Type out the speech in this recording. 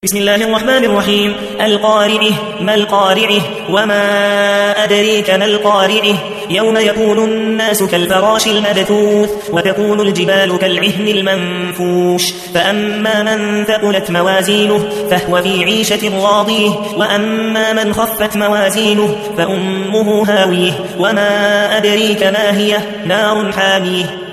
بسم الله الرحمن الرحيم. القارعة. ما القارعة؟ وما أدريك ما القارعة؟ يوم يكون الناس كالفراش المبثوث وتكون الجبال كالعهن المنفوش فأما من ثقلت موازينه فهو في عيشة راضية وأما من خفت موازينه فأمه هاوية وما أدريك ما هي؟ نار حامية.